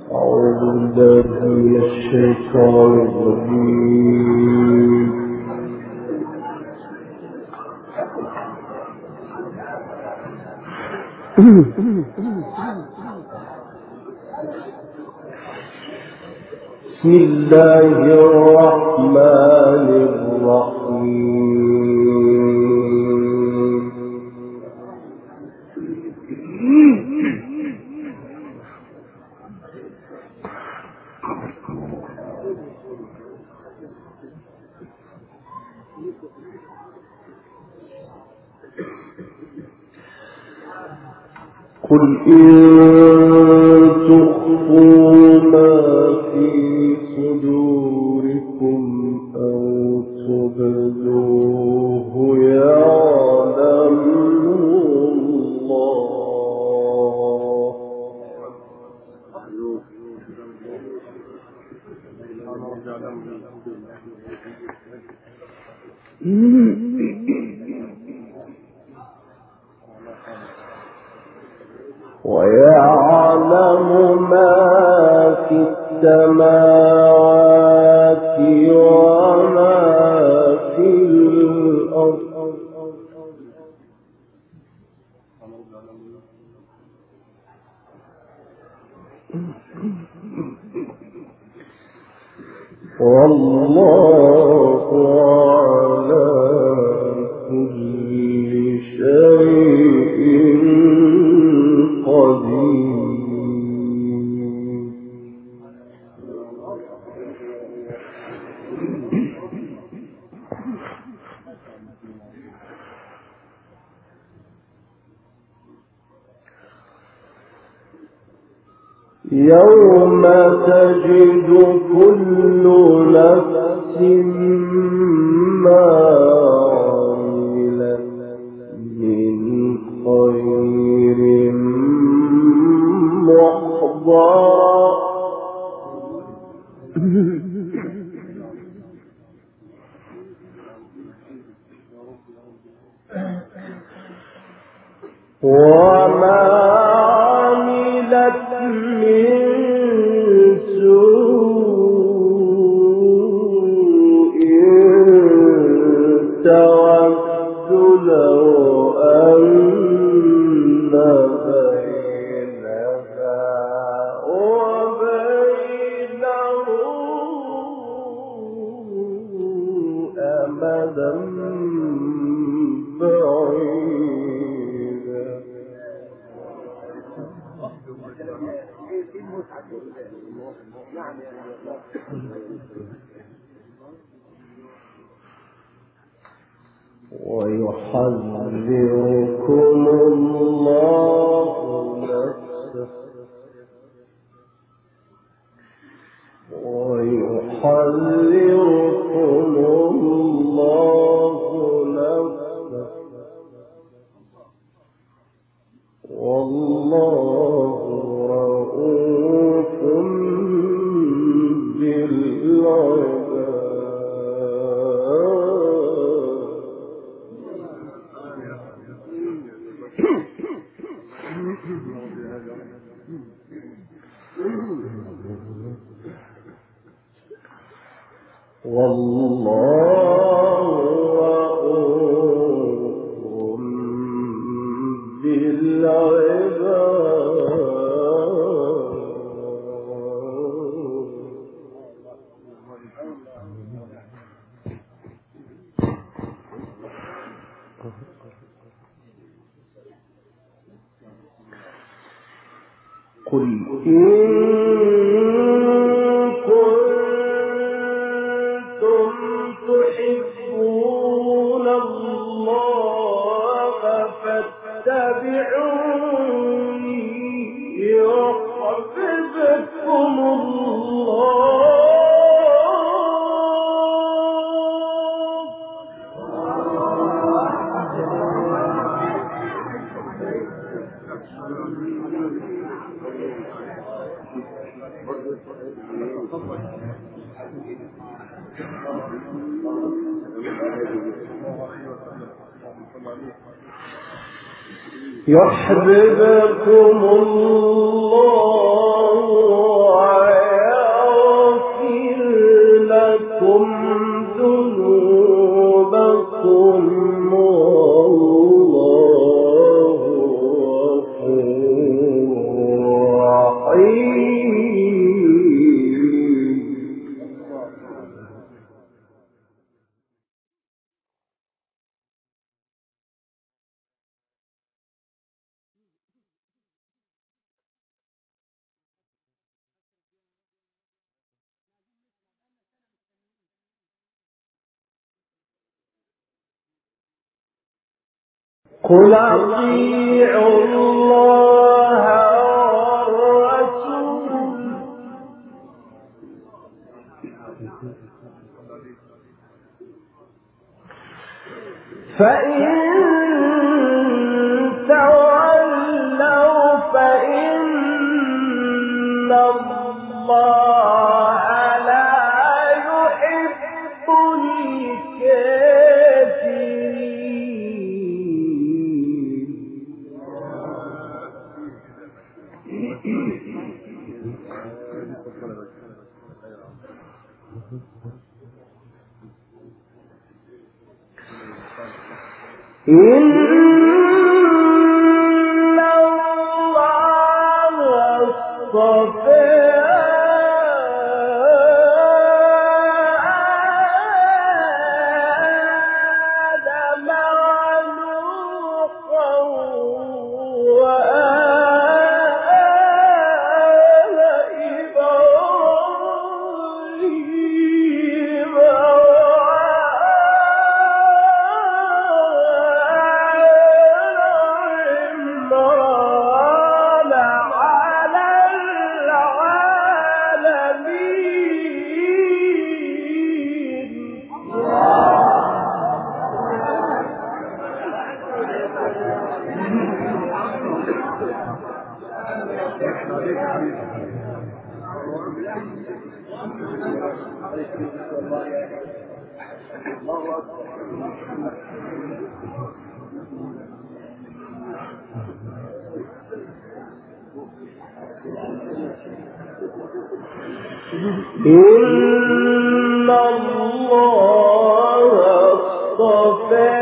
أعوذ بالله من الشيطان الرجيم. بسم الله الرحمن الرحيم. قل إن تخفوا ما في صدوركم أو تبدوه يعلمه الله. ويعلم ما في السماوات وما في الأرض. والله على كل شيء قدير. يوم تجد كل نفس ما عملت من خير محضرا وما عملت من سوء تود لو أن بينها وبينه أمدا بعيدا. ويحذركم الله نفسه والله رؤوف بالعباد. والله رؤوف بالعباد. قل إن كنتم تحبون الله فاتبعوني يحببكم الله. يحببكم الله قل أطيعوا الله والرسول فإن تولوا فإن الله لا يحب إن الله اصطفى آدم ونوحا وآل إبراهيم إن الله اصطفى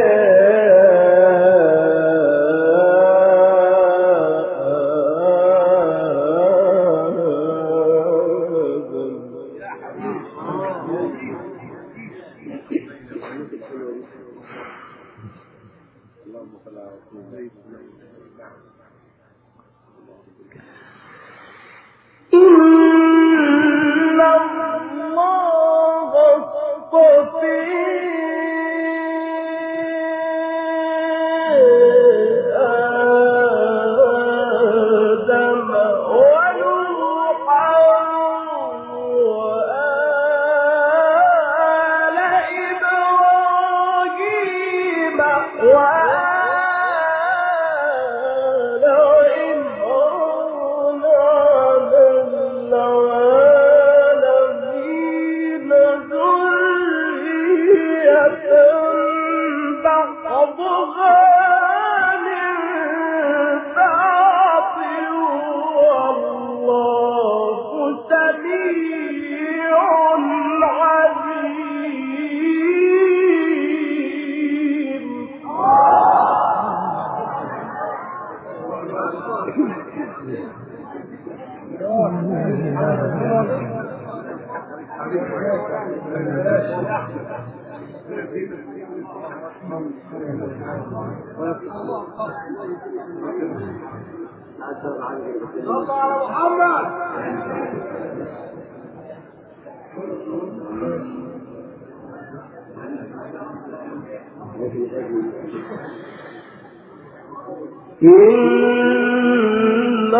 إن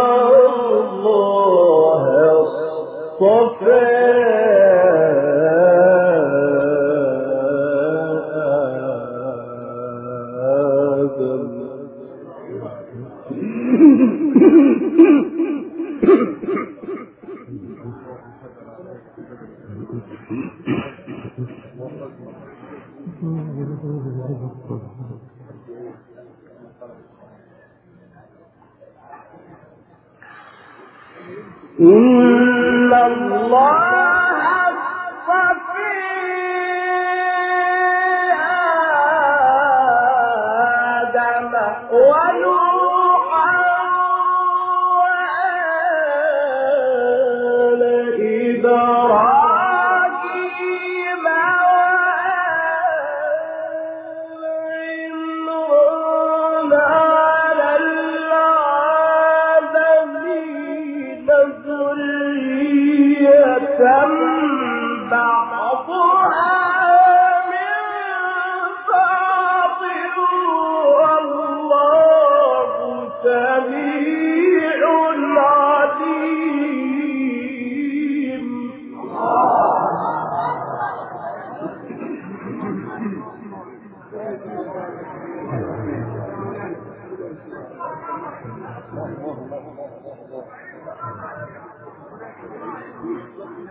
الله اصطفى إن الله اصطفى آدم ونوحا وآل إبراهيم وآل عمران على العالمين ذرية بعضها من بعض والله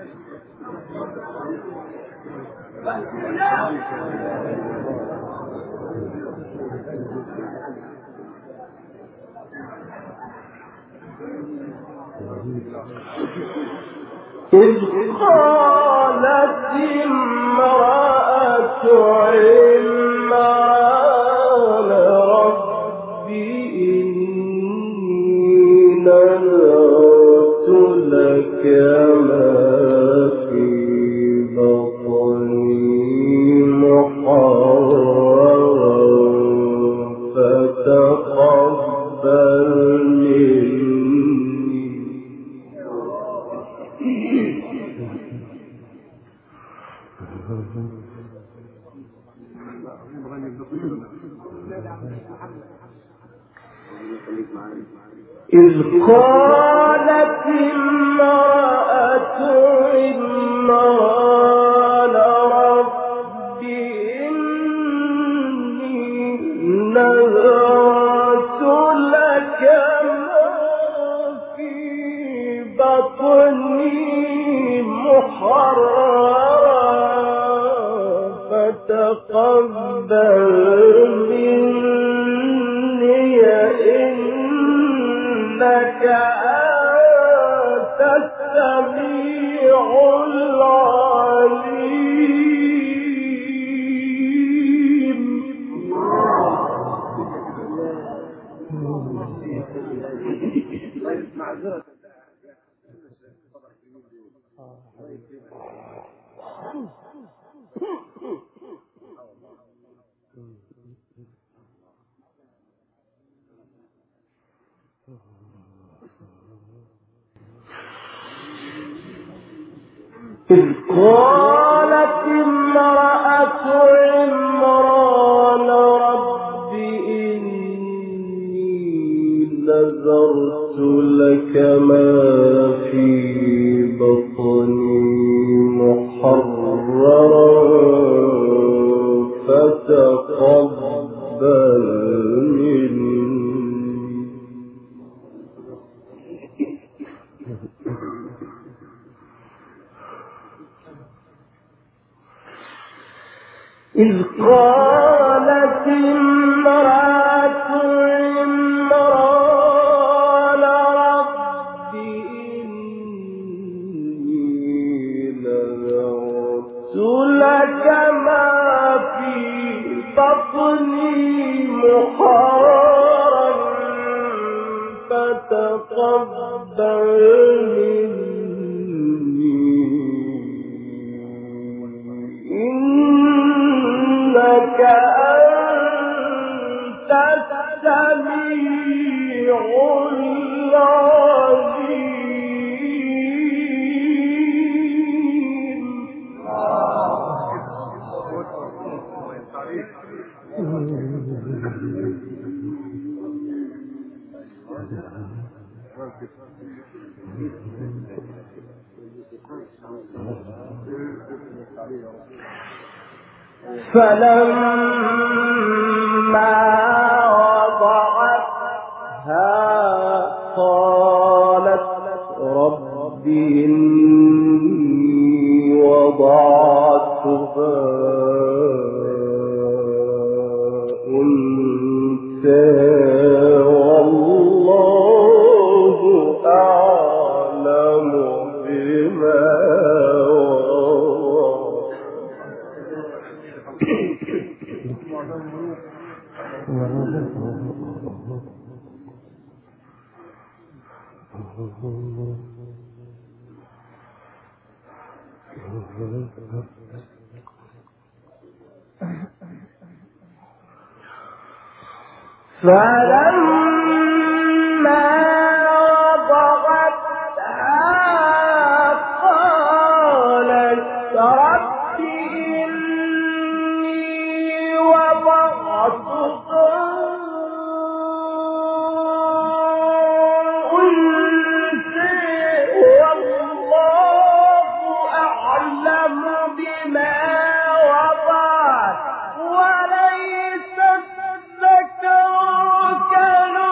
إذ قالت امرأة عمران رب إني نذرت لك ما في بطني محررا فتقبل إذ قالت امرأة عمران رب إني نذرت لك ما في بطني محررا فتقبل مني إنك أنت السميع العليم. إذ قالت امرأة عمران رب إني نذرت لك ما في بطني محررا فتقبل مني إذ قالت امرأة عمران رب إني نذرت لك ما في بطني محررا فتقبل إنك أنت السميع العليم. فلما وضعتها قالت رب إني وضعتها أنثى والله أعلم بما فلما وضعتها قالت رب إني وضعتها أنثى والله أعلم بما وضعت وليس الذكر كالأنثى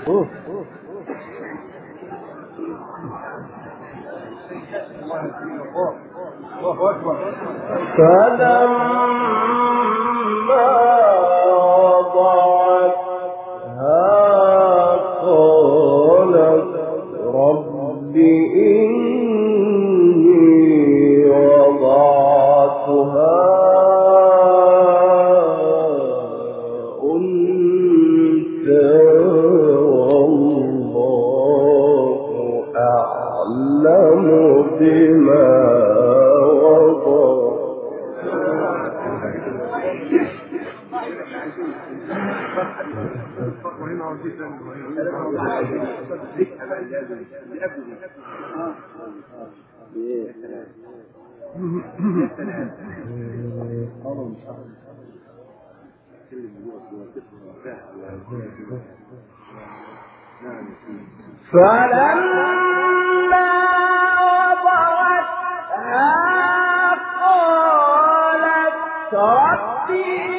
فلما وضعتها قالت رب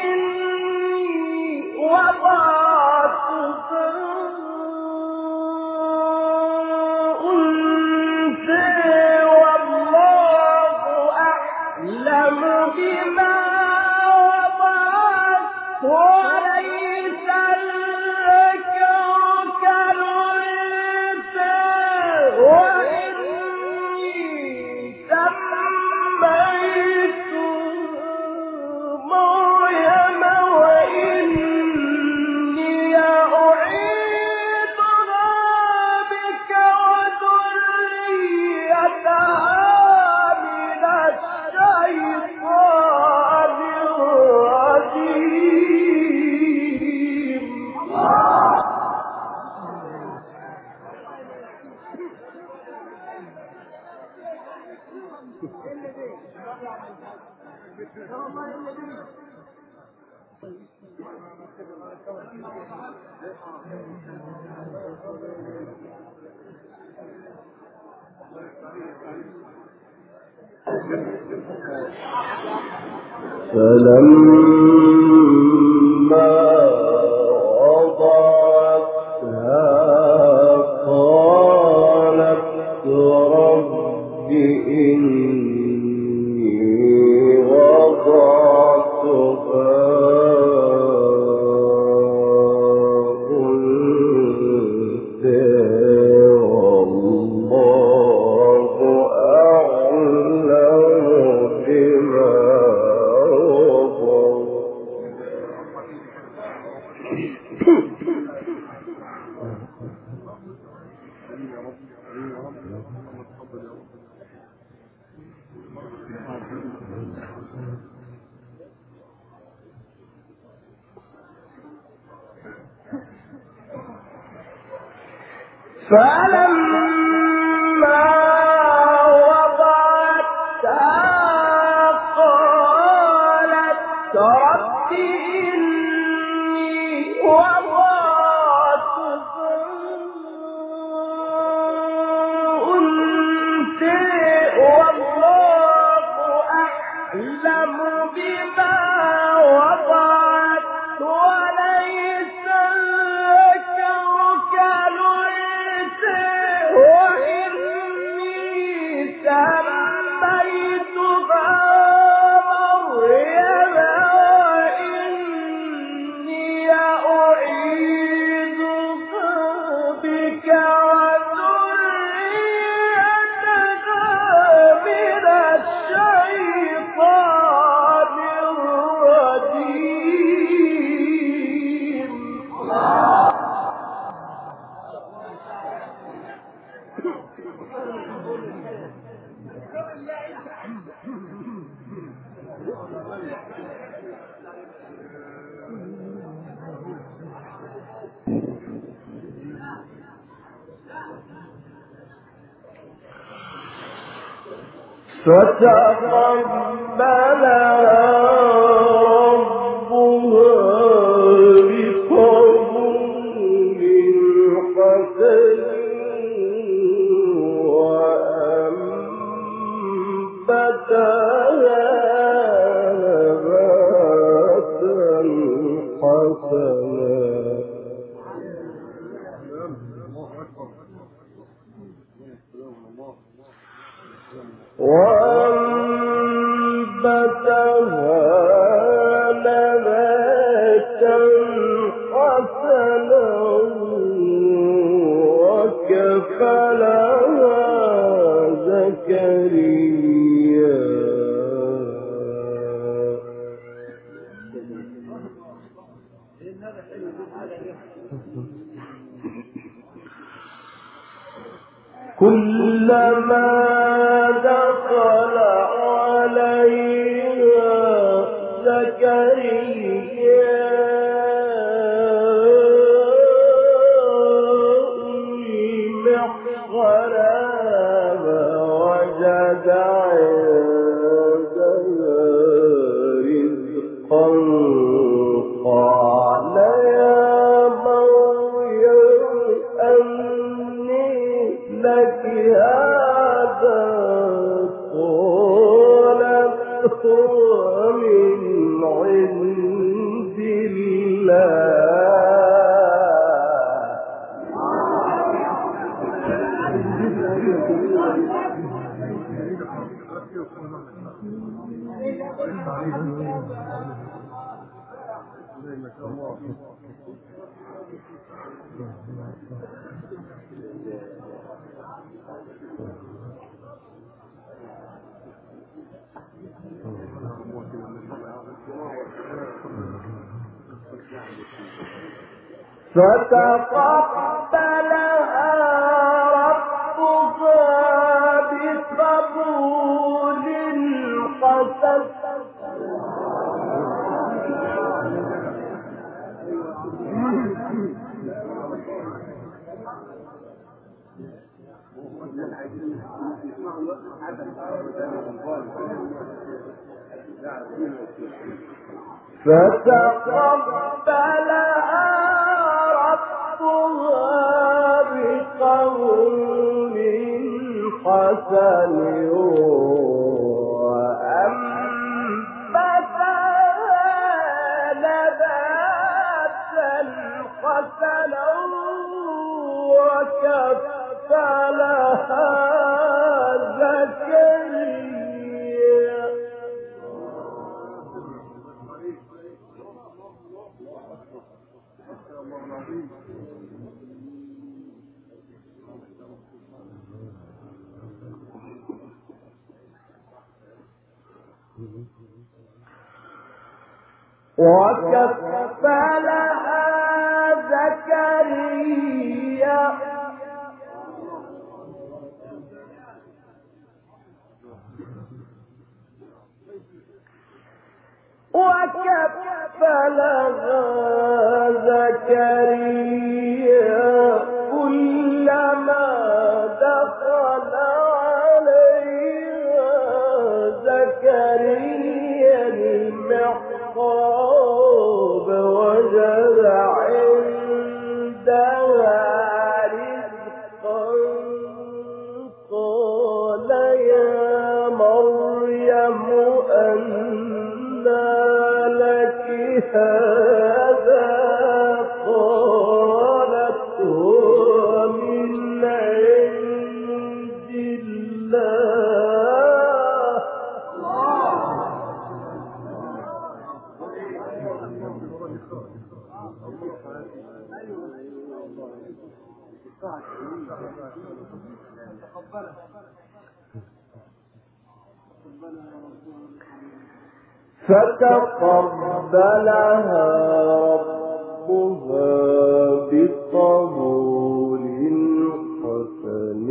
إني وضعتها أنثى والله أعلم بما وضعت وليس الذكر كالأنثى وإني سميتها مريم وإني أعيذها بك وذريتها من الشيطان الرجيم. فلما وضعتها قالت رب إني وضعتها أنثى والله أعلم بما فلما وضعتها قالت رب إني وضعتها أنثى والله أعلم بما وضعت وليس الذكر كالأنثى وإني سميتها مريم وإني أعيذها بك وذريتها من الشيطان الرجيم. فتقبلها ربها بقبول حسن وأنبتها نباتا حسنا كلما دخل عليها زكريا المحراب وجد عندها رزقا قال يا مريم أني لك هذا قالت هو من عند الله فتقبلها ربها بقبول حسن فتقبلها ربها بقول حسن وأنبتها نباتا حسنا وكفلها زكريا وكفلها زكريا كلما دخل عليها زكريا المحراب وجد عندها رزقا قال يا مريم أنى لك هذا قالت هو من عند الله فتقبلها ربها بقبول حسن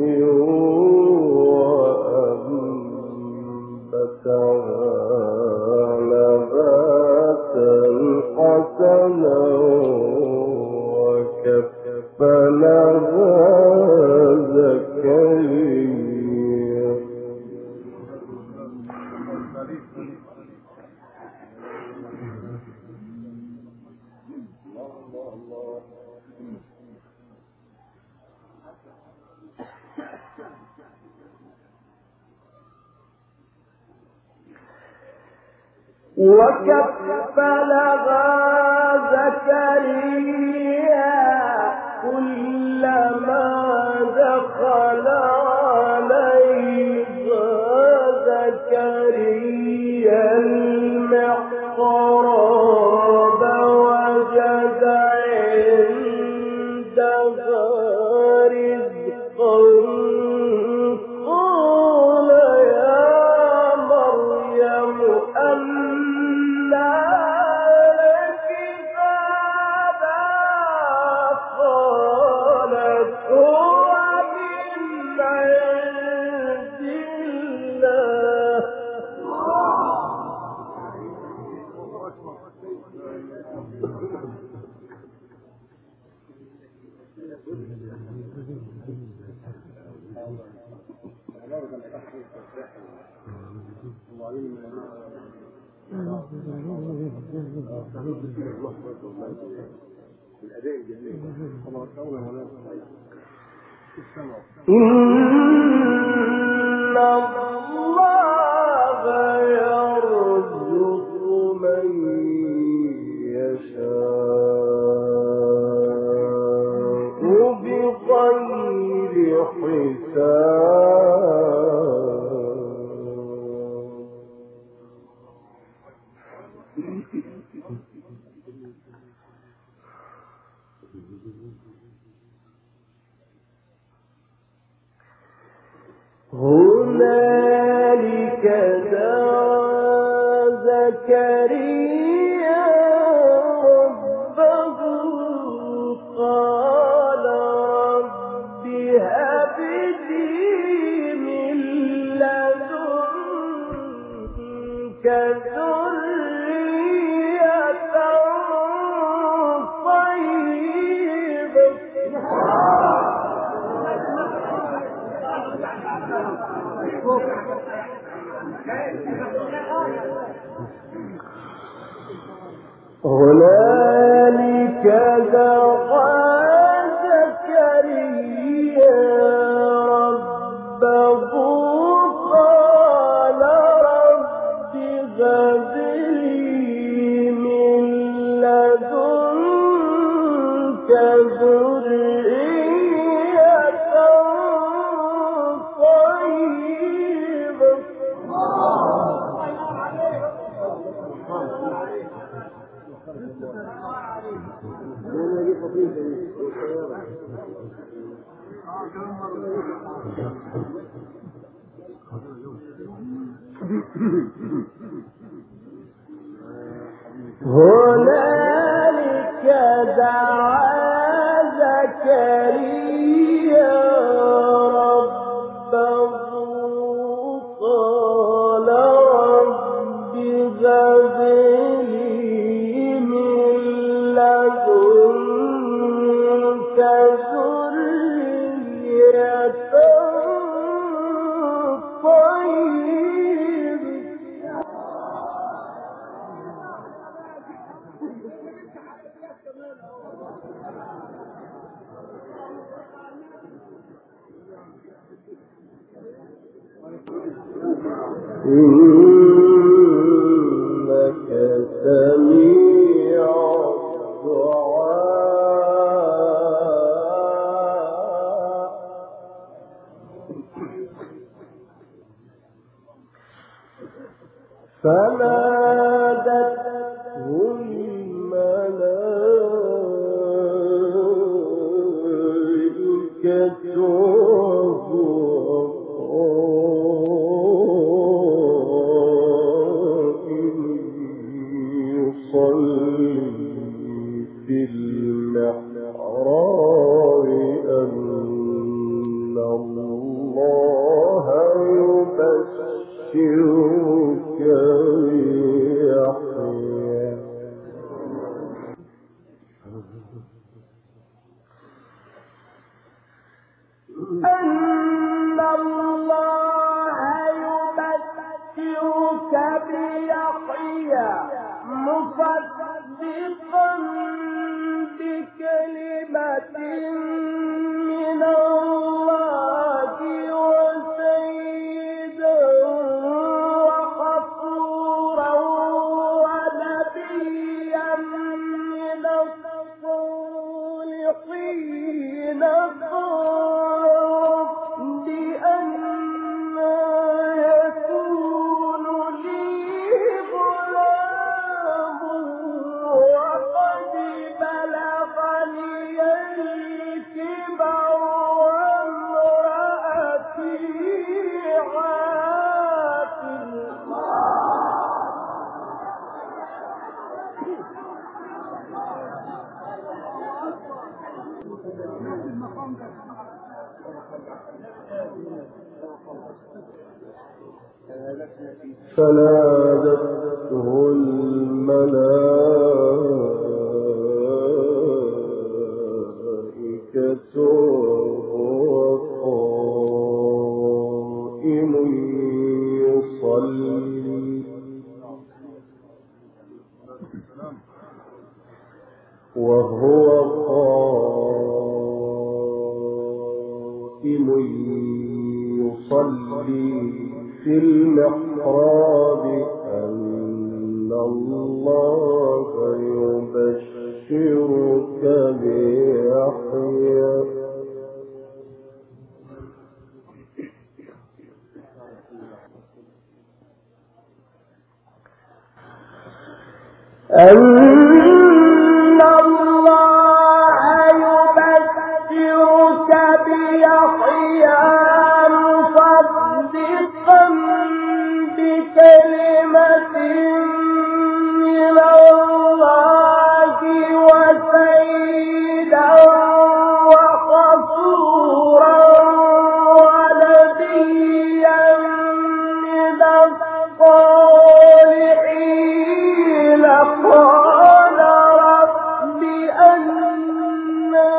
وأنبتها نباتا حسنا وكفلها زكريا وكفلها زكريا كلما دخل عليها زكريا المحراب وجد عندها رزقا قال يا مريم أنى لك هذا قالت هو من عند الله. هنالك دعا زكريا ربه قال رب هب لي من لدنك ذرية طيبة. هنالك دعا زكريا ربه قال رب هب لي من لدنك ذرية طيبة. هنالك دعا زكريا ربه قال رب هب لي من لدنك ذرية طيبة. إنك سميع الدعاء. فنادته الملائكة في المحراب أن الله يبشرك بيحيى أن الله يبشرك بيحيى مصدقا بكلمة من الله وسيدا وحصورا ونبيا من الصالحين بأن يكون لي غلام وقد بلغني الكبر وامرأتي عاقر. فنادته الملائكة يصلي في المحراب أن الله يبشرك بيحيى مصدقا بكلمة من الله وسيدا وحصورا ونبيا من الصالحين قال رب أنى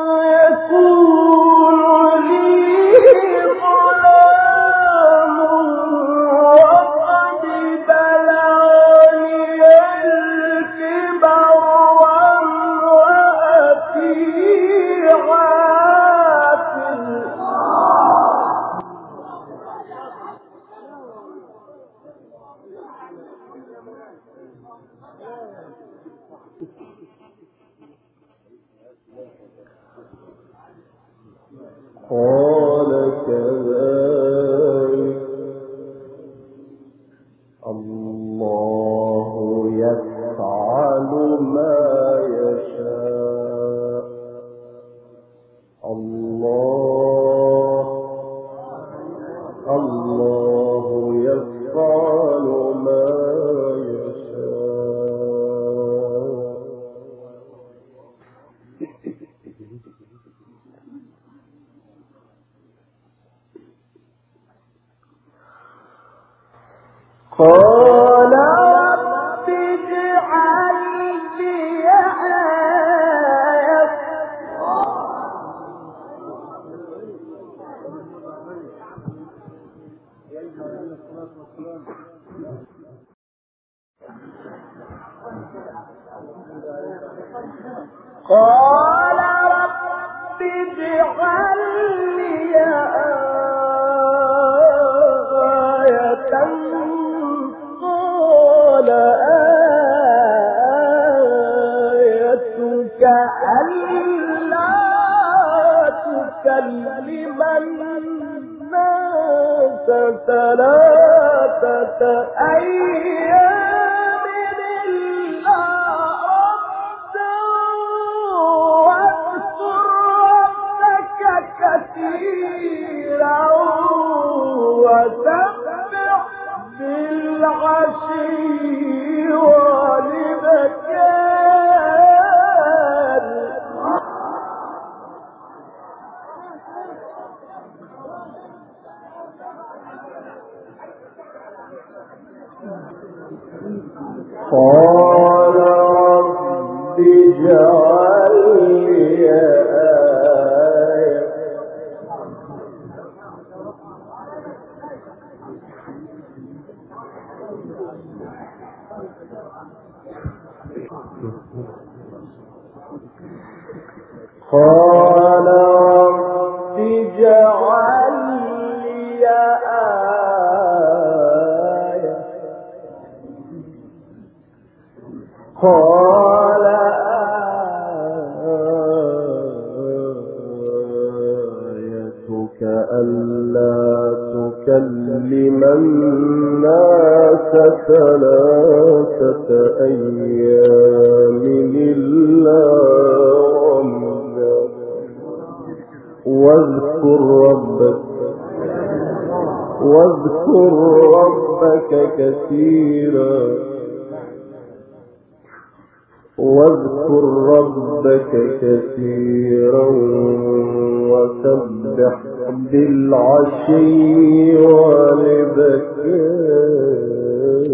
يكون لي غلام وقد بلغني الكبر وامرأتي عاقر قال كذلك الله يفعل ما يشاء الله يفعل ما يشاء قال رب اجعل لي آية قال رب اجعل لي آية قال آيتك ألا تكلم الناس ثلاثة أيام إلا رمزا واذكر ربك كثيرا وسبح بالعشي والإبكار قال رب اجعل لي آية قال رب اجعل لي آية قال آيتك ألا تكلم الناس ثلاثة أيام إلا رمزا واذكر ربك كثيرا وسبح بالعشي والإبكار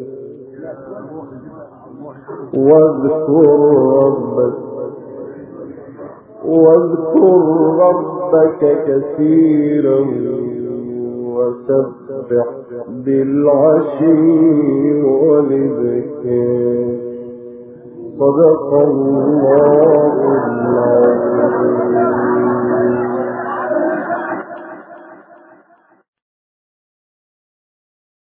واذكر ربك كثيرا وسبح بالعشي والإبكار صدق الله العظيم